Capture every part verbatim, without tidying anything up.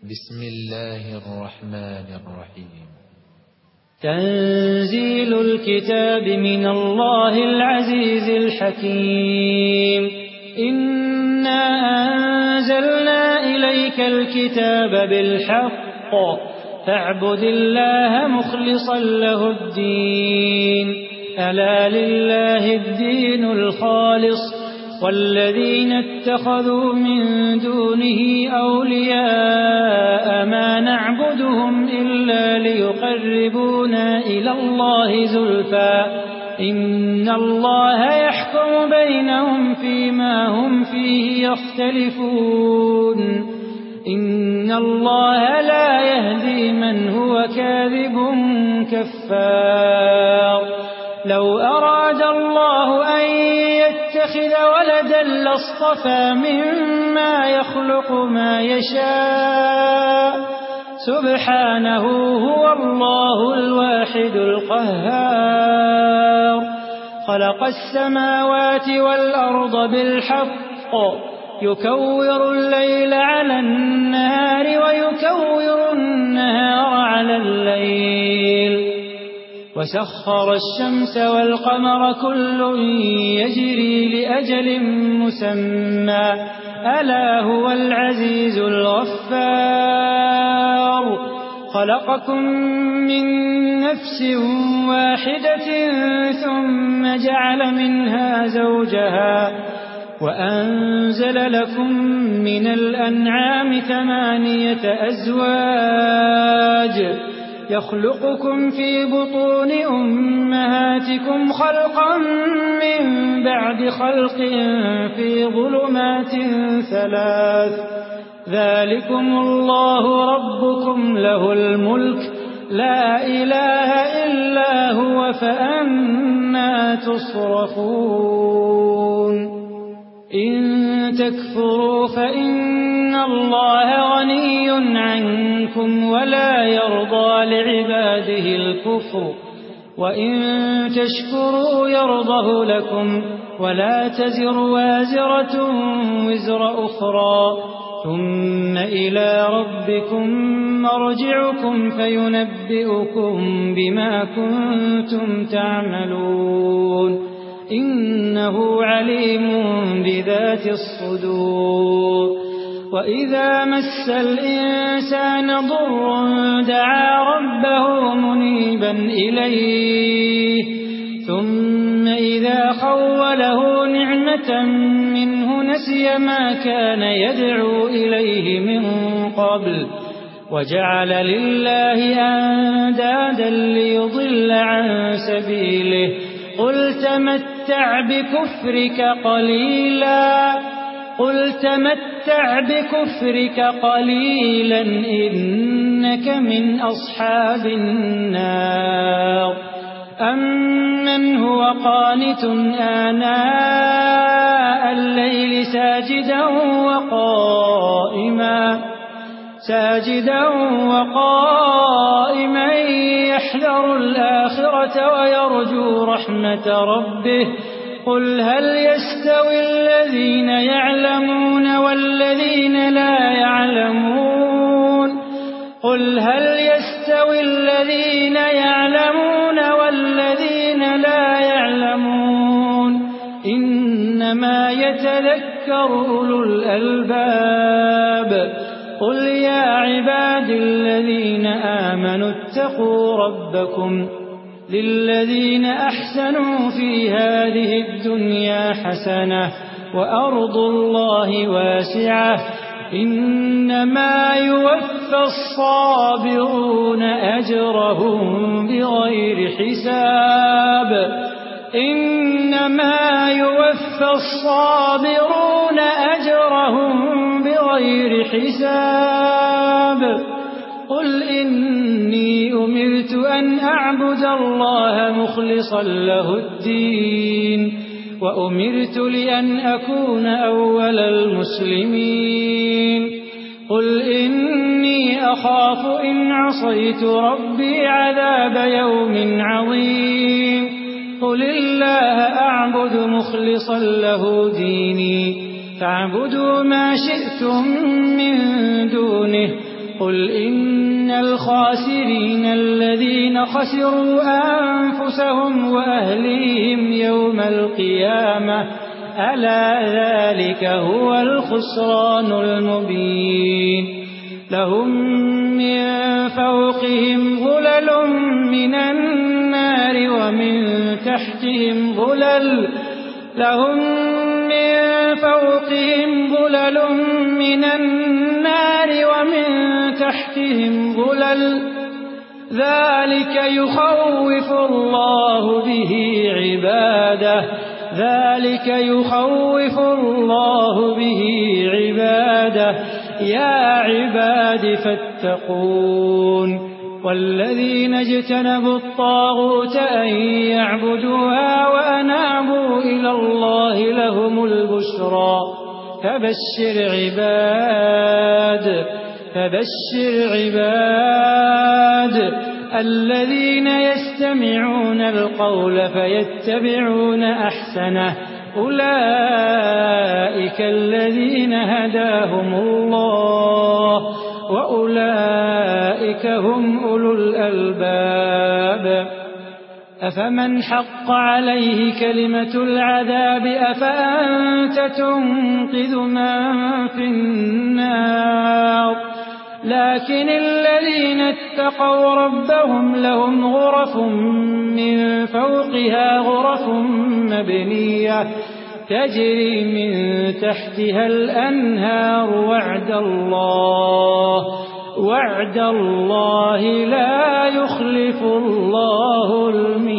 بسم الله الرحمن الرحيم. تنزيل الكتاب من الله العزيز الحكيم. إنا أنزلنا إليك الكتاب بالحق فاعبد الله مخلصا له الدين. ألا لله الدين الخالص والذين اتخذوا من دونه أولياء ما نعبدهم إلا ليقربونا إلى الله زلفى إن الله يحكم بينهم فيما هم فيه يختلفون. إن الله لا يهدي من هو كاذب كفار. لو أراد الله أن يتخذ ولدا لاصطفى مما يخلق ما يشاء سبحانه هو الله الواحد القهار. خلق السماوات والأرض بالحق يكور الليل على النهار ويكور النهار على الليل وسخر الشمس والقمر كل يجري لأجل مسمى ألا هو العزيز الغفار. خلقكم من نفس واحدة ثم جعل منها زوجها وأنزل لكم من الأنعام ثمانية أزواج يخلقكم في بطون أمهاتكم خلقا من بعد خلق في ظلمات ثلاث ذلكم الله ربكم له الملك لا إله إلا هو فأنى تصرفون. إن تكفروا فإن الله غني عنكم ولا يرضى لعباده الكفر وإن تشكروا يرضه لكم ولا تزر وازرة وزر أخرى ثم إلى ربكم مرجعكم فينبئكم بما كنتم تعملون. إنه عليم بذات الصدور. وإذا مس الإنسان ضر دعا ربه منيبا إليه ثم إذا خوله نعمة منه نسي ما كان يدعو إليه من قبل وجعل لله أندادا ليضل عن سبيله. قل تمتع بكفرك قليلا قل تمتع بكفرك قليلا إنك من أصحاب النار. أمن هو قانت آناء الليل ساجدا وقائما ساجدا وقائما يحذر الآخرة ويرجو رحمة ربه. قل هل يستوي الذين يعلمون والذين لا يعلمون قل هل يستوي الذين يعلمون والذين لا يعلمون إنما يتذكر أولو الألباب. قل يا عباد الذين آمنوا اتقوا ربكم للذين أحسنوا في هذه الدنيا حسنة وأرض الله واسعة إنما يوفى الصابرون أجرهم بغير حساب إنما يوفى الصابرون أجرهم بغير حساب. قل إني أمرت أن أعبد الله مخلصا له الدين وأمرت لأن أكون أول المسلمين. قل إني أخاف إن عصيت ربي عذاب يوم عظيم. قل الله أعبد مخلصا له ديني فاعبدوا ما شئتم من دونه قل إن الخاسرين الذين خسروا أنفسهم وأهليهم يوم القيامة ألا ذلك هو الخسران المبين لهم من فوقهم ظلل من النار ومن تحتهم ظلل لهم من فوقهم ظلل من النار ومن تحتهم ظلل ذلك يخوف الله به عباده ذلك يخوف الله به عباده يا عباد فاتقون والذين اجتنبوا الطاغوت أن يعبدوها وأنابوا إلى الله لهم البشرى فبشر عباد فبشر عباد الذين يستمعون القول فيتبعون أحسنه أولئك الذين هداهم الله وأولئك هم أولو الألباب أفمن حق عليه كلمة العذاب أفأنت تنقذ من في النار لكن الذين اتقوا ربهم لهم غرف من فوقها غرف مبنية تجري من تحتها الأنهار وعد الله وعد الله لا يخلف الله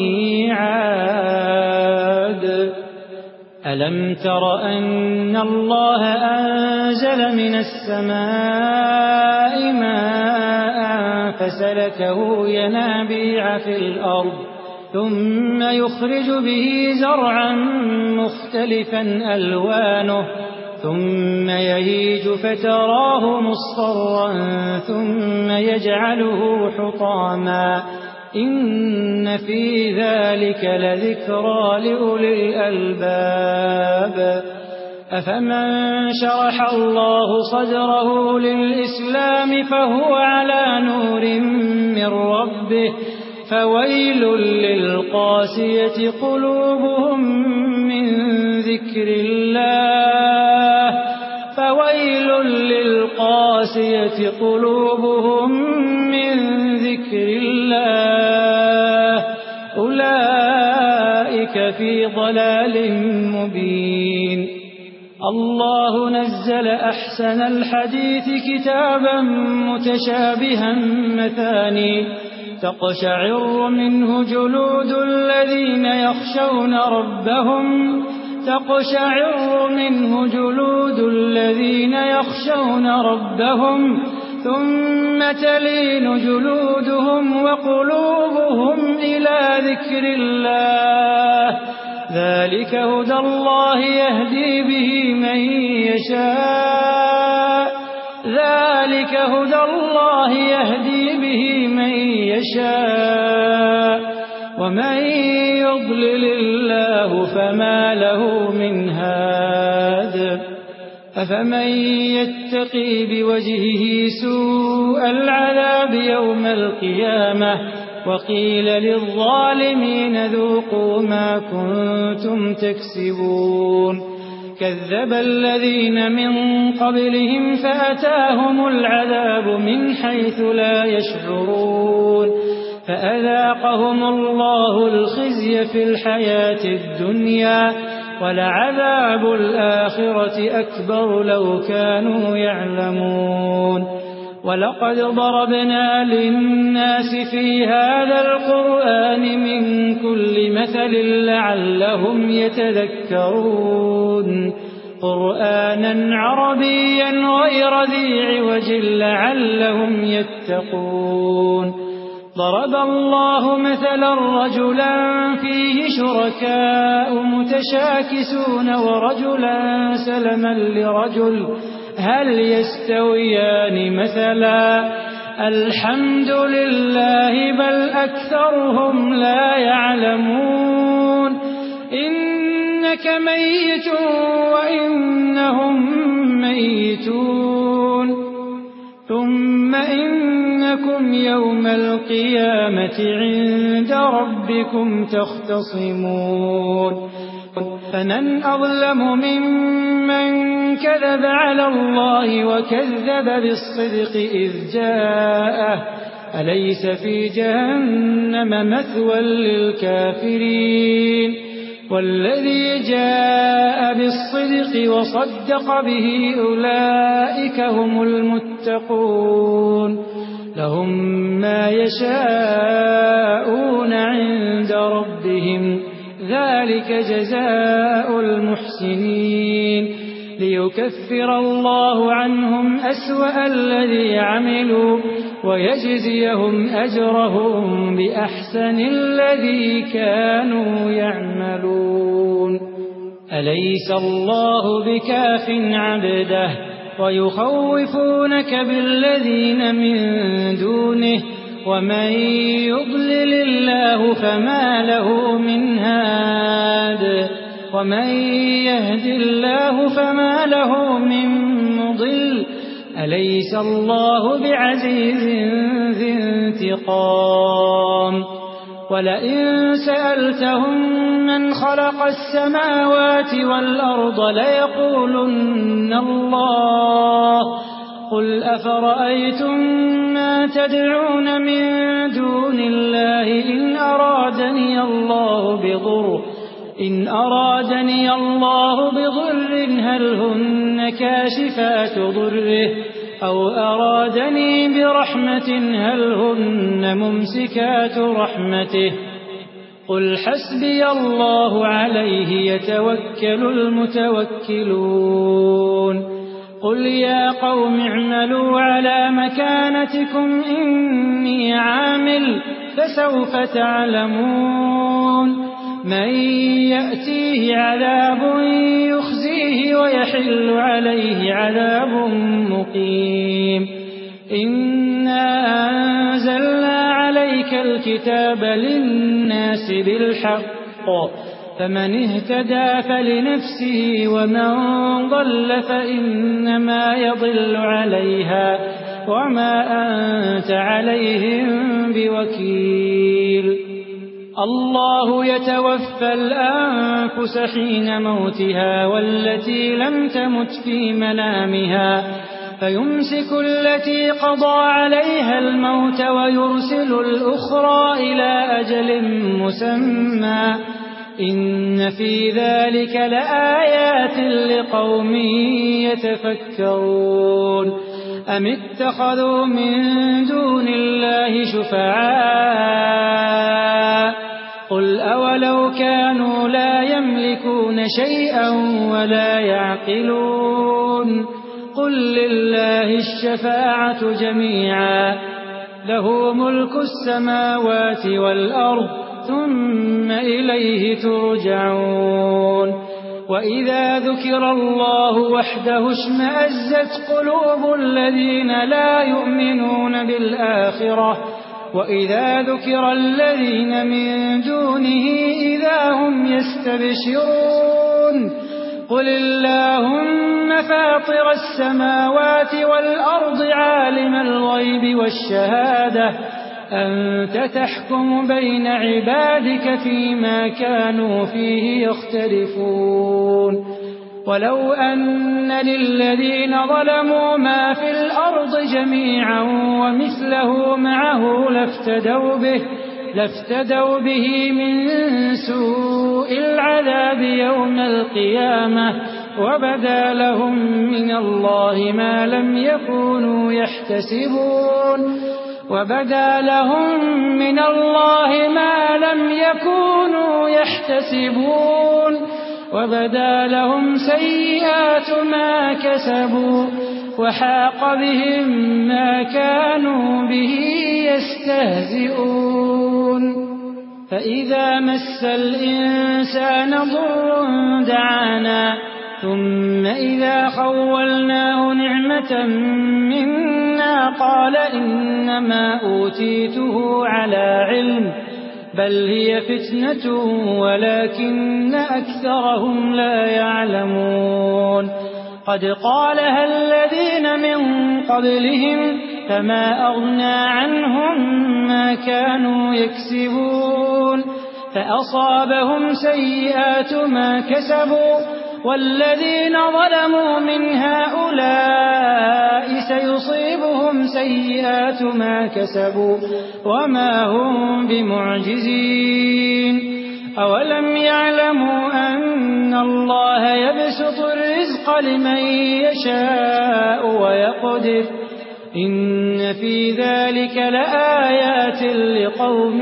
الميعاد ألم تر أن الله أنزل من السماء ماء فسلكه ينابيع في الأرض ثم يخرج به زرعا مختلفا ألوانه ثم يهيج فتراه مصفرا ثم يجعله حطاما إن في ذلك لذكرى لأولي الألباب أفمن شرح الله صدره للإسلام فهو على نور من ربه فويل للقاسية قلوبهم من ذكر الله فويل للقاسية قلوبهم من ذكر الله أولئك في ضلال مبين الله نزل أحسن الحديث كتابا متشابها مثاني تقشعر منه جلود الذين يخشون ربهم تقشعر منه جلود الذين يخشون ربهم ثم تلين جلودهم وقلوبهم إلى ذكر الله ذلك هدى الله يهدي به من يشاء ذلك هدى الله يهدي به من يشاء ومن يضلل الله فما له من هاد أفمن يتقي بوجهه سوء العذاب يوم القيامة وقيل للظالمين ذوقوا ما كنتم تكسبون كذب الذين من قبلهم فأتاهم العذاب من حيث لا يشعرون فأذاقهم الله الخزي في الحياة الدنيا ولعذاب الآخرة أكبر لو كانوا يعلمون ولقد ضربنا للناس في هذا القرآن من كل مثل لعلهم يتذكرون قرآنا عربيا غير ذي عوج لعلهم يتقون ضرب الله مثلا رجلا فيه شركاء متشاكسون ورجلا سلما لرجل هل يستويان مثلا الحمد لله بل أكثرهم لا يعلمون إنك ميت وإنهم ميتون ثم إنكم يوم القيامة عند ربكم تختصمون فمن أظلم ممن كذب على الله وكذب بالصدق إذ جاءه أليس في جهنم مثوى للكافرين والذي جاء بالصدق وصدق به أولئك هم المتقون لهم ما يشاءون عند ربهم ذلك جزاء المحسنين ليكفر الله عنهم أسوأ الذي عملوا ويجزيهم أجرهم بأحسن الذي كانوا يعملون أليس الله بكاف عبده ويخوفونك بالذين من دونه ومن يضلل الله فما له من هاد ومن يهد الله فما له من مضل أليس الله بعزيز ذي انتقام ولئن سألتهم من خلق السماوات والأرض ليقولن الله قل أفرأيتم ما تدعون من دون الله إن أرادني الله بضر إن أرادني الله بضر هل هن كاشفات ضره أو أرادني برحمة هل هن ممسكات رحمته قل حسبي الله عليه يتوكل المتوكلون قل يا قوم اعملوا على مكانتكم إني عامل فسوف تعلمون من يأتيه عذاب يخزيه ويحل عليه عذاب مقيم إنا أنزلنا عليك الكتاب للناس بالحق فمن اهتدى فلنفسه ومن ضل فإنما يضل عليها وما أنت عليهم بوكيل الله يتوفى الأنفس حين موتها والتي لم تمت في منامها فيمسك التي قضى عليها الموت ويرسل الأخرى إلى أجل مسمى إن في ذلك لآيات لقوم يتفكرون أم اتخذوا من دون الله شفعاء قل أولو كانوا لا يملكون شيئا ولا يعقلون قل لله الشفاعة جميعا له ملك السماوات والأرض ثم إليه ترجعون وإذا ذكر الله وحده اشمأزت قلوب الذين لا يؤمنون بالآخرة وإذا ذكر الذين من دونه إذا هم يستبشرون قل اللهم فاطر السماوات والأرض عالم الغيب والشهادة أنت تحكم بين عبادك فيما كانوا فيه يختلفون ولو أن للذين ظلموا ما في الأرض جميعا ومثله معه لافتدوا به لافتدوا به من سوء العذاب يوم القيامة وبدا لهم من الله ما لم يكونوا يحتسبون وبدا لهم من الله ما لم يكونوا يحتسبون وبدا لهم سيئات ما كسبوا وحاق بهم ما كانوا به يستهزئون فإذا مس الإنسان ضر دعانا ثم إذا خولناه نعمة منا قال إنما أوتيته على علم بل هي فتنة ولكن أكثرهم لا يعلمون قد قالها الذين من قبلهم فما أغنى عنهم ما كانوا يكسبون فأصابهم سيئات ما كسبوا والذين ظلموا من هؤلاء سيصيبهم سيئات ما كسبوا وما هم بمعجزين أولم يعلموا أن الله يبسط الرزق لمن يشاء ويقدر إن في ذلك لآيات لقوم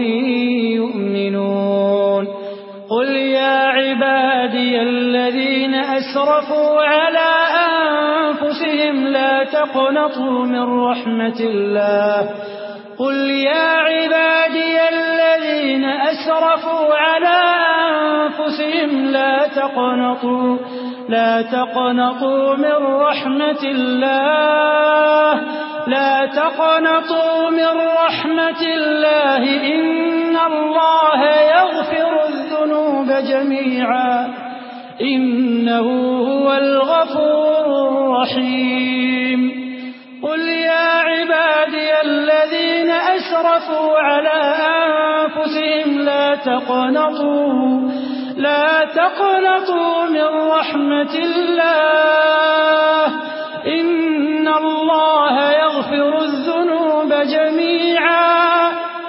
يؤمنون قل يا عبادي الذين أسرفوا على أنفسهم لا تقنطوا من رحمة الله قل يا عبادي الذين أسرفوا على أنفسهم لا تقنطوا لا تقنطوا من رحمة الله لا تقنطوا من رحمة الله إن الله يغفر الذنوب جميعا إنه هو الغفور الرحيم قل يا عبادي الذين أسرفوا على أنفسهم لا تقنطوا لا تقنطوا من رحمة الله إن الله يغفر الذنوب جميعا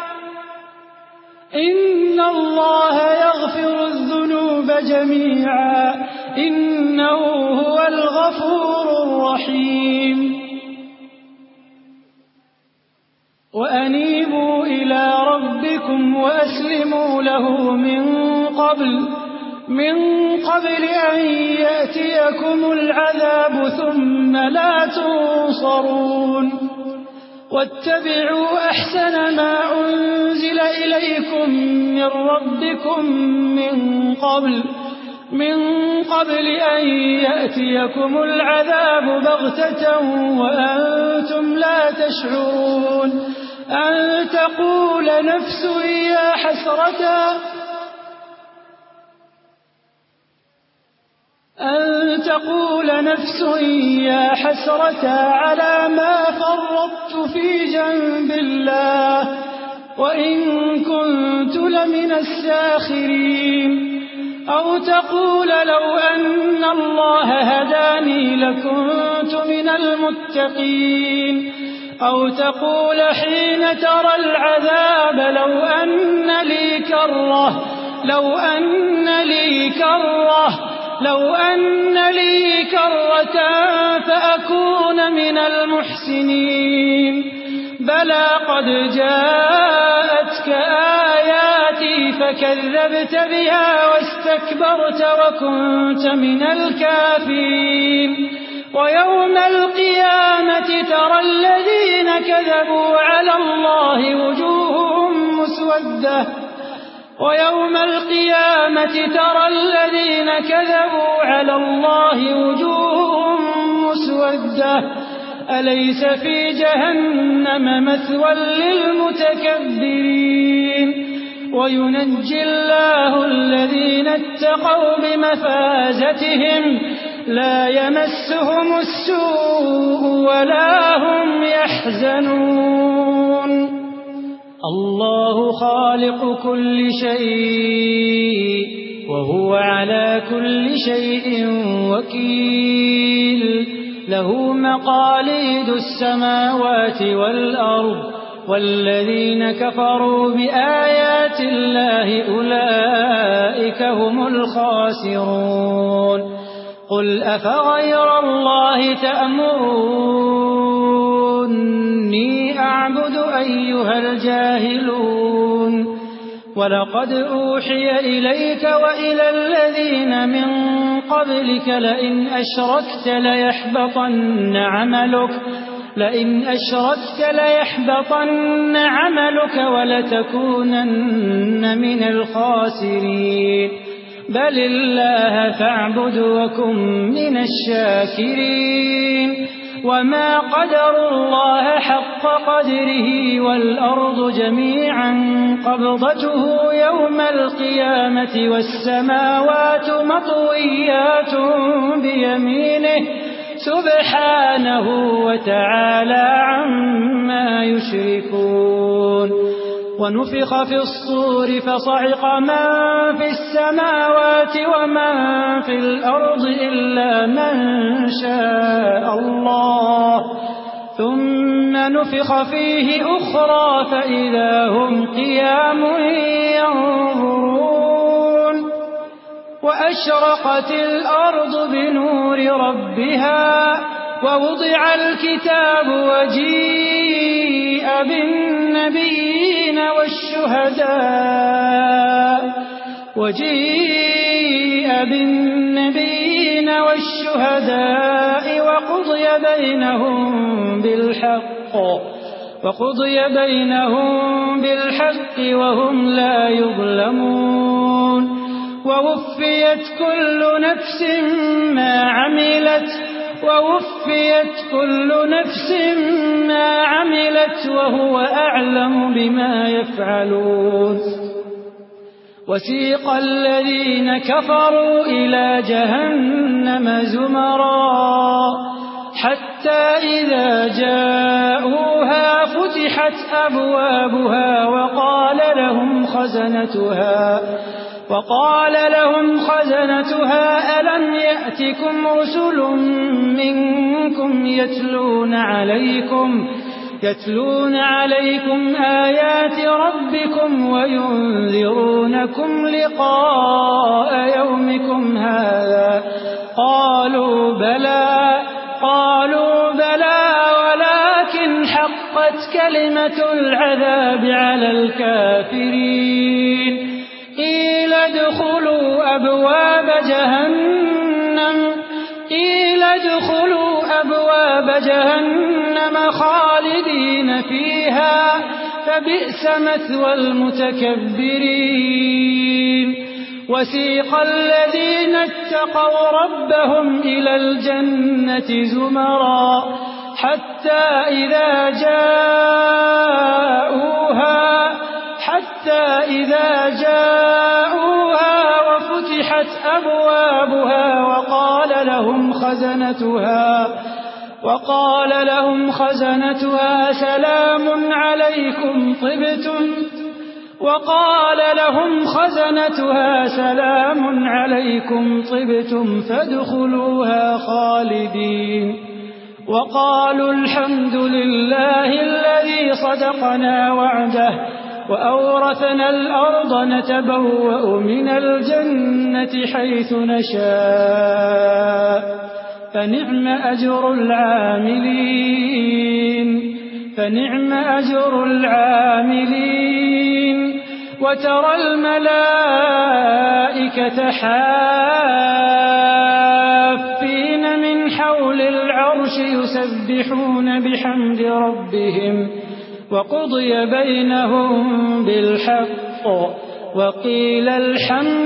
إن الله يغفر الذنوب جميعا إنه هو الغفور الرحيم وأنيبوا إلى ربكم وأسلموا له من قبل من قبل أن يأتيكم العذاب ثم لا تنصرون واتبعوا أحسن ما أنزل إليكم من ربكم من قبل من قبل أن يأتيكم العذاب بغتة وأنتم لا تشعرون أن تقول نفس يا حسرة أن تقول نفس يا حسرة على ما فرطت في جنب الله وإن كنت لمن الساخرين أو تقول لو أن الله هداني لكنت من المتقين أو تقول حين ترى العذاب لو أن لي كرة لو أن لي كرة لو أن لي كرة فأكون من المحسنين بلى قد جاءتك آياتي فكذبت بها واستكبرت وكنت من الكافرين ويوم القيامة ترى الذين كذبوا على الله وجوههم مسودة ويوم القيامة ترى الذين كذبوا على الله وجوههم مسودة أليس في جهنم مثوى للمتكبرين وينجي الله الذين اتقوا بمفازتهم لا يمسهم السوء ولا هم يحزنون الله خالق كل شيء وهو على كل شيء وكيل له مقاليد السماوات والأرض والذين كفروا بآيات الله أولئك هم الخاسرون قل أفغير الله تأمروني أعبد أيها الجاهلون ولقد أوحي إليك وإلى الذين من قبلك لئن أشركت ليحبطن عملك لئن أشركت ليحبطن عملك ولتكونن من الخاسرين بل الله فاعبد وكن من الشاكرين وما قدروا الله حق قدره والأرض جميعا قبضته يوم القيامة والسماوات مطويات بيمينه سبحانه وتعالى عما يشركون ونفخ في الصور فصعق من في السماوات ومن في الأرض إلا من شاء الله ثم نفخ فيه أخرى فإذا هم قيام ينظرون وأشرقت الأرض بنور ربها ووضع الكتاب وجيء بالنبيين والشهداء وجيء بالنبيين والشهداء وقضي بينهم بالحق وقضي بينهم بالحق وهم لا يظلمون ووفيت كل نفس ما عملت ووفيت كل نفس ما عملت وهو أعلم بما يفعلون وسيق الذين كفروا إلى جهنم زمرا حتى إذا جاءوها فتحت أبوابها وقال لهم خزنتها وقال لهم خزنتها ألم يأتكم رسل منكم يتلون عليكم يتلون عليكم آيات ربكم وينذرونكم لقاء يومكم هذا قالوا بلى قالوا بلى ولكن حقت كلمة العذاب على الكافرين قيل ادخلوا أبواب جهنم قيل ادخلوا أبواب جهنم خالدين فيها فبئس مثوى المتكبرين وسيق الذين اتقوا ربهم إلى الجنة زمرا حتى إذا جاءوها حتى إذا جاءوها وفتحت أبوابها وقال لهم خزنتها وقال لهم خزنتها سلام عليكم طبتم وقال لهم خزنتها سلام عليكم طبتم فادخلوها خالدين وقالوا الحمد لله الذي صدقنا وعده وأورثنا الأرض نتبوأ من الجنة حيث نشاء فنعم أجر العاملين فنعم أجر العاملين وترى الملائكة حافين من حول العرش يسبحون بحمد ربهم وقضي بينهم بالحق وقيل الحمد